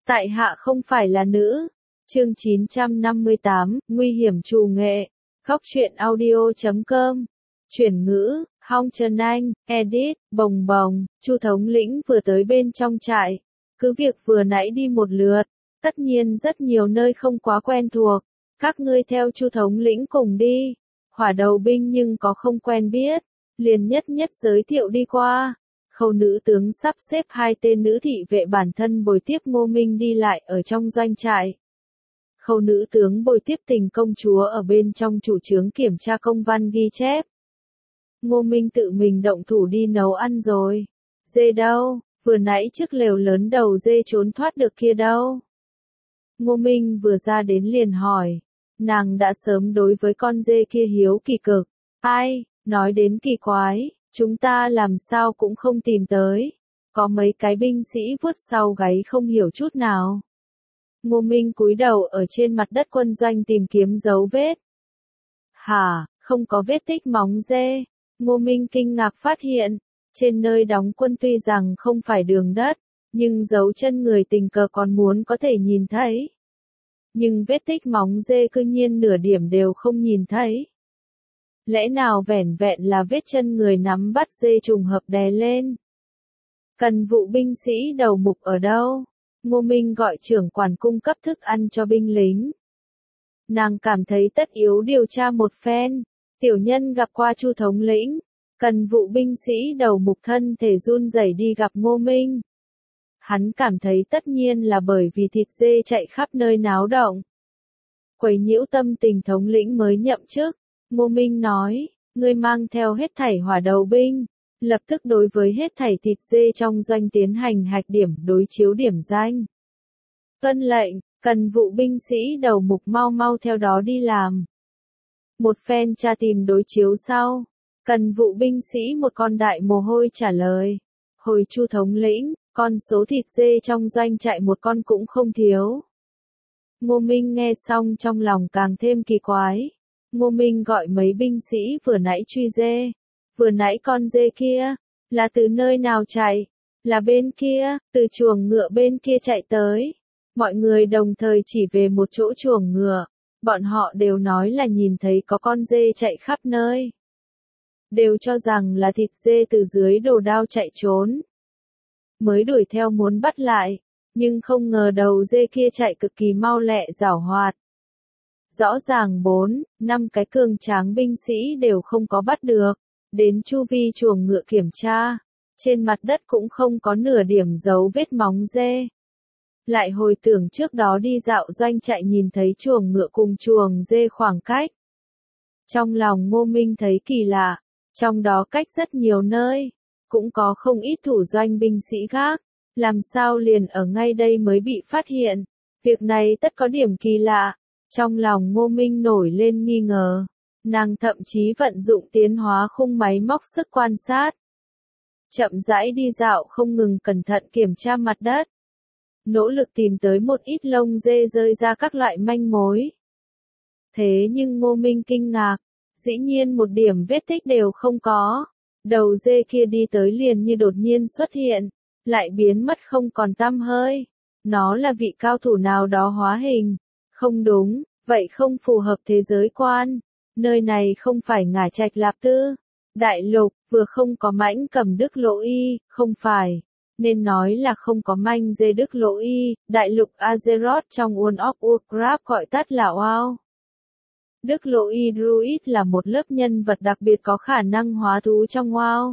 Tại hạ không phải là nữ. Chương 958, Nguy hiểm trù nghệ. Góc truyện audio.com. Chuyển ngữ, Hong Trần Anh, edit, bồng bồng, Chu thống lĩnh vừa tới bên trong trại. Cứ việc vừa nãy đi một lượt, tất nhiên rất nhiều nơi không quá quen thuộc. Các ngươi theo Chu thống lĩnh cùng đi. Hỏa đầu binh nhưng có không quen biết, liền nhất nhất giới thiệu đi qua. Khâu nữ tướng sắp xếp hai tên nữ thị vệ bản thân bồi tiếp Ngô Minh đi lại ở trong doanh trại. Khâu nữ tướng bồi tiếp Tình công chúa ở bên trong chủ trướng kiểm tra công văn ghi chép. Ngô Minh tự mình động thủ đi nấu ăn rồi. Dê đâu, vừa nãy trước lều lớn đầu dê trốn thoát được kia đâu. Ngô Minh vừa ra đến liền hỏi. Nàng đã sớm đối với con dê kia hiếu kỳ cực. Ai, nói đến kỳ quái, chúng ta làm sao cũng không tìm tới. Có mấy cái binh sĩ vuốt sau gáy không hiểu chút nào. Ngô Minh cúi đầu ở trên mặt đất quân doanh tìm kiếm dấu vết. Hả, không có vết tích móng dê. Ngô Minh kinh ngạc phát hiện, trên nơi đóng quân tuy rằng không phải đường đất, nhưng dấu chân người tình cờ còn muốn có thể nhìn thấy. Nhưng vết tích móng dê cư nhiên nửa điểm đều không nhìn thấy. Lẽ nào vẻn vẹn là vết chân người nắm bắt dê trùng hợp đè lên? Cần vụ binh sĩ đầu mục ở đâu? Ngô Minh gọi trưởng quản cung cấp thức ăn cho binh lính. Nàng cảm thấy tất yếu điều tra một phen. Tiểu nhân gặp qua Chu thống lĩnh. Cần vụ binh sĩ đầu mục thân thể run rẩy đi gặp Ngô Minh. Hắn cảm thấy tất nhiên là bởi vì thịt dê chạy khắp nơi náo động. Quấy nhiễu tâm tình thống lĩnh mới nhậm chức. Ngô Minh nói, ngươi mang theo hết thảy hỏa đầu binh, lập tức đối với hết thảy thịt dê trong doanh tiến hành hạch điểm đối chiếu điểm danh. Tuân lệnh, cần vụ binh sĩ đầu mục mau mau theo đó đi làm. Một phen tra tìm đối chiếu sau, cần vụ binh sĩ một con đại mồ hôi trả lời. Hồi Chu thống lĩnh, con số thịt dê trong doanh trại một con cũng không thiếu. Ngô Minh nghe xong trong lòng càng thêm kỳ quái. Ngô Minh gọi mấy binh sĩ vừa nãy truy dê. Vừa nãy con dê kia, là từ nơi nào chạy? Là bên kia, từ chuồng ngựa bên kia chạy tới. Mọi người đồng thời chỉ về một chỗ chuồng ngựa. Bọn họ đều nói là nhìn thấy có con dê chạy khắp nơi. Đều cho rằng là thịt dê từ dưới đồ đao chạy trốn. Mới đuổi theo muốn bắt lại, nhưng không ngờ đầu dê kia chạy cực kỳ mau lẹ giảo hoạt. Rõ ràng 4-5 cái cường tráng binh sĩ đều không có bắt được, đến chu vi chuồng ngựa kiểm tra, trên mặt đất cũng không có nửa điểm dấu vết móng dê. Lại hồi tưởng trước đó đi dạo doanh trại nhìn thấy chuồng ngựa cùng chuồng dê khoảng cách. Trong lòng Ngô Minh thấy kỳ lạ, trong đó cách rất nhiều nơi, cũng có không ít thủ doanh binh sĩ khác, làm sao liền ở ngay đây mới bị phát hiện, việc này tất có điểm kỳ lạ. Trong lòng Ngô Minh nổi lên nghi ngờ, nàng thậm chí vận dụng tiến hóa khung máy móc sức quan sát. Chậm rãi đi dạo không ngừng cẩn thận kiểm tra mặt đất. Nỗ lực tìm tới một ít lông dê rơi ra các loại manh mối. Thế nhưng Ngô Minh kinh ngạc, dĩ nhiên một điểm vết tích đều không có. Đầu dê kia đi tới liền như đột nhiên xuất hiện, lại biến mất không còn tăm hơi. Nó là vị cao thủ nào đó hóa hình. Không đúng, vậy không phù hợp thế giới quan. Nơi này không phải Ngải Trạch Lạp Tư. Đại lục, vừa không có mãnh cầm Đức Lỗ Y, không phải. Nên nói là không có manh dê Đức Lỗ Y, đại lục Azeroth trong World of Warcraft gọi tắt là WoW. Đức Lỗ Y Druid là một lớp nhân vật đặc biệt có khả năng hóa thú trong WoW.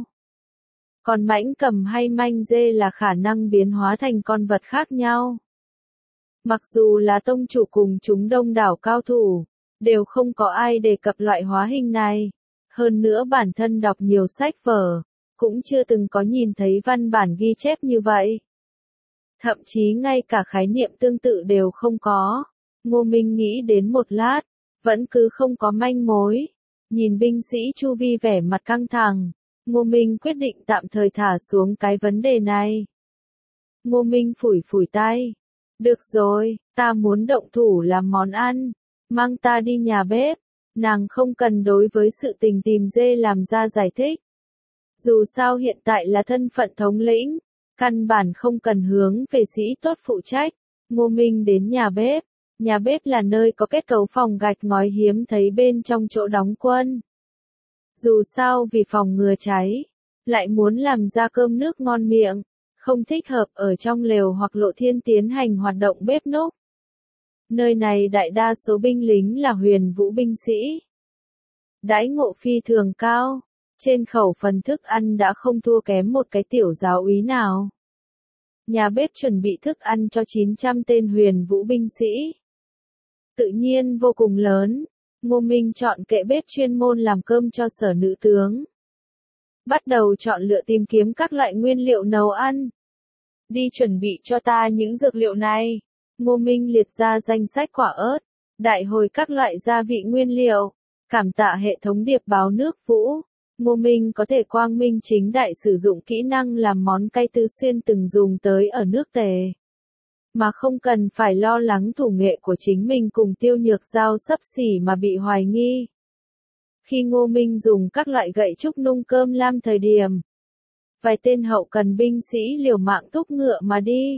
Còn mãnh cầm hay manh dê là khả năng biến hóa thành con vật khác nhau. Mặc dù là tông chủ cùng chúng đông đảo cao thủ, đều không có ai đề cập loại hóa hình này. Hơn nữa bản thân đọc nhiều sách vở, cũng chưa từng có nhìn thấy văn bản ghi chép như vậy. Thậm chí ngay cả khái niệm tương tự đều không có. Ngô Minh nghĩ đến một lát, vẫn cứ không có manh mối. Nhìn binh sĩ chu vi vẻ mặt căng thẳng, Ngô Minh quyết định tạm thời thả xuống cái vấn đề này. Ngô Minh phủi phủi tay. Được rồi, ta muốn động thủ làm món ăn, mang ta đi nhà bếp. Nàng không cần đối với sự tình tìm dê làm ra giải thích. Dù sao hiện tại là thân phận thống lĩnh, căn bản không cần hướng về sĩ tốt phụ trách. Ngô Minh đến nhà bếp. Nhà bếp là nơi có kết cấu phòng gạch ngói hiếm thấy bên trong chỗ đóng quân. Dù sao vì phòng ngừa cháy, lại muốn làm ra cơm nước ngon miệng, không thích hợp ở trong lều hoặc lộ thiên tiến hành hoạt động bếp núc. Nơi này đại đa số binh lính là huyền vũ binh sĩ. Đãi ngộ phi thường cao, trên khẩu phần thức ăn đã không thua kém một cái tiểu giáo úy nào. Nhà bếp chuẩn bị thức ăn cho 900 tên huyền vũ binh sĩ. Tự nhiên vô cùng lớn, Ngô Minh chọn kệ bếp chuyên môn làm cơm cho sở nữ tướng. Bắt đầu chọn lựa tìm kiếm các loại nguyên liệu nấu ăn. Đi chuẩn bị cho ta những dược liệu này. Ngô Minh liệt ra danh sách quả ớt, đại hồi các loại gia vị nguyên liệu. Cảm tạ hệ thống điệp báo nước Vũ. Ngô Minh có thể quang minh chính đại sử dụng kỹ năng làm món cay Tư Xuyên từng dùng tới ở nước Tề. Mà không cần phải lo lắng thủ nghệ của chính mình cùng Tiêu Nhược Giao xấp xỉ mà bị hoài nghi. Khi Ngô Minh dùng các loại gậy trúc nung cơm lam thời điểm, vài tên hậu cần binh sĩ liều mạng thúc ngựa mà đi.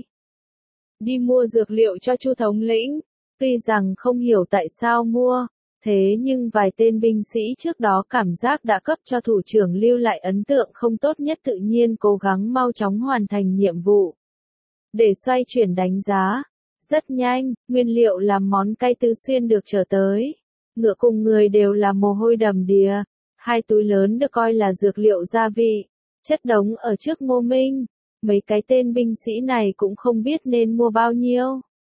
Đi mua dược liệu cho Chu thống lĩnh, tuy rằng không hiểu tại sao mua, thế nhưng vài tên binh sĩ trước đó cảm giác đã cấp cho thủ trưởng lưu lại ấn tượng không tốt nhất, tự nhiên cố gắng mau chóng hoàn thành nhiệm vụ. Để xoay chuyển đánh giá, rất nhanh, nguyên liệu làm món cay Tư Xuyên được trở tới. Ngựa cùng người đều là mồ hôi đầm đìa, 2 túi lớn được coi là dược liệu gia vị, chất đống ở trước Ngô Minh. Mấy cái tên binh sĩ này cũng không biết nên mua bao nhiêu.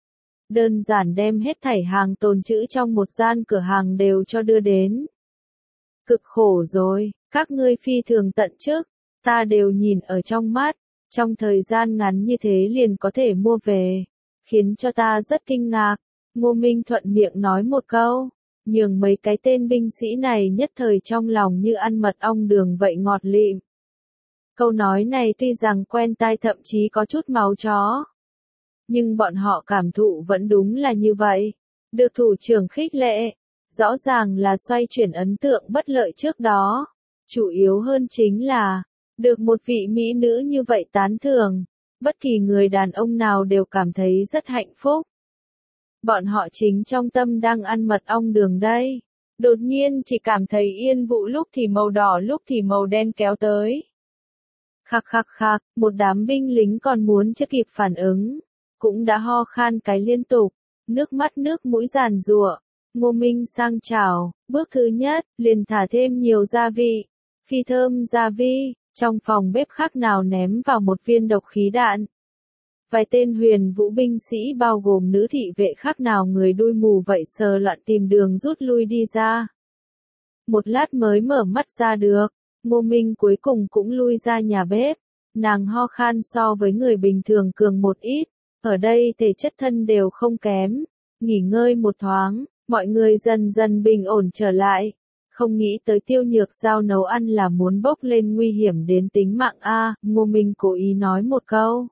Đơn giản đem hết thảy hàng tồn trữ trong một gian cửa hàng đều cho đưa đến. Cực khổ rồi, các ngươi phi thường tận chức, ta đều nhìn ở trong mắt, trong thời gian ngắn như thế liền có thể mua về, khiến cho ta rất kinh ngạc. Ngô Minh thuận miệng nói một câu, nhường mấy cái tên binh sĩ này nhất thời trong lòng như ăn mật ong đường vậy ngọt lịm. Câu nói này tuy rằng quen tai thậm chí có chút máu chó, nhưng bọn họ cảm thụ vẫn đúng là như vậy. Được thủ trưởng khích lệ, rõ ràng là xoay chuyển ấn tượng bất lợi trước đó. Chủ yếu hơn chính là, được một vị mỹ nữ như vậy tán thưởng, bất kỳ người đàn ông nào đều cảm thấy rất hạnh phúc. Bọn họ chính trong tâm đang ăn mật ong đường đây. Đột nhiên chỉ cảm thấy yên vụ lúc thì màu đỏ lúc thì màu đen kéo tới. Khạc khạc khạc, một đám binh lính còn muốn chưa kịp phản ứng, cũng đã ho khan cái liên tục, nước mắt nước mũi giàn giụa. Ngô Minh sang chào, bước thứ nhất, liền thả thêm nhiều gia vị, phi thơm gia vi, trong phòng bếp khác nào ném vào một viên độc khí đạn. Vài tên huyền vũ binh sĩ bao gồm nữ thị vệ khác nào người đuôi mù vậy sờ loạn tìm đường rút lui đi ra. Một lát mới mở mắt ra được, Ngô Minh cuối cùng cũng lui ra nhà bếp. Nàng ho khan so với người bình thường cường một ít, ở đây thể chất thân đều không kém. Nghỉ ngơi một thoáng, mọi người dần dần bình ổn trở lại. Không nghĩ tới Tiêu Nhược Giao nấu ăn là muốn bốc lên nguy hiểm đến tính mạng a. Ngô Minh cố ý nói một câu.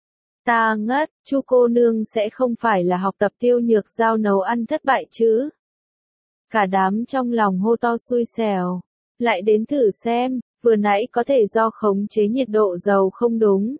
Ta ngất, Chu cô nương sẽ không phải là học tập Tiêu Nhược Giao nấu ăn thất bại chứ? Cả đám trong lòng hô to xui xẻo. Lại đến thử xem, vừa nãy có thể do khống chế nhiệt độ dầu không đúng.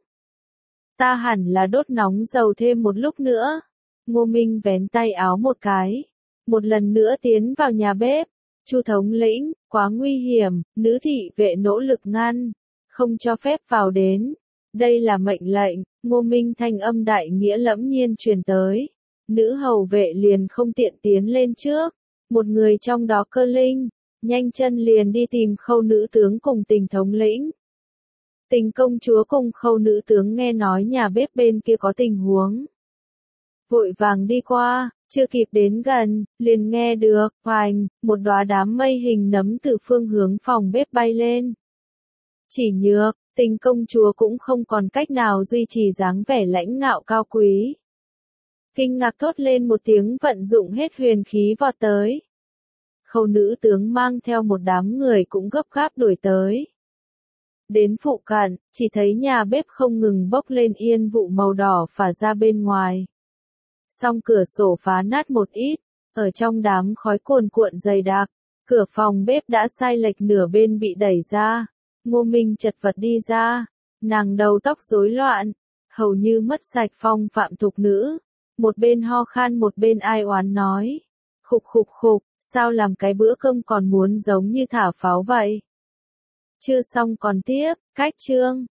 Ta hẳn là đốt nóng dầu thêm một lúc nữa. Ngô Minh vén tay áo một cái. Một lần nữa tiến vào nhà bếp. Chu thống lĩnh, quá nguy hiểm, nữ thị vệ nỗ lực ngăn. Không cho phép vào đến. Đây là mệnh lệnh, Ngô Minh thanh âm đại nghĩa lẫm nhiên truyền tới. Nữ hầu vệ liền không tiện tiến lên trước. Một người trong đó cơ linh, nhanh chân liền đi tìm Khâu nữ tướng cùng Tình thống lĩnh. Tình công chúa cùng Khâu nữ tướng nghe nói nhà bếp bên kia có tình huống. Vội vàng đi qua, chưa kịp đến gần, liền nghe được, hoành, một đóa đám mây hình nấm từ phương hướng phòng bếp bay lên. Chỉ nhược, Tình công chúa cũng không còn cách nào duy trì dáng vẻ lãnh ngạo cao quý. Kinh ngạc thốt lên một tiếng vận dụng hết huyền khí vọt tới. Khâu nữ tướng mang theo một đám người cũng gấp gáp đuổi tới. Đến phụ cận, chỉ thấy nhà bếp không ngừng bốc lên yên vụ màu đỏ phả ra bên ngoài. Song cửa sổ phá nát một ít, ở trong đám khói cuồn cuộn dày đặc, cửa phòng bếp đã sai lệch nửa bên bị đẩy ra. Ngô Minh chật vật đi ra, nàng đầu tóc rối loạn, hầu như mất sạch phong phạm thục nữ, Một bên ho khan một bên ai oán nói. Khục khục khục, sao làm cái bữa cơm còn muốn giống như thả pháo vậy? Chưa xong còn tiếp, cách chương.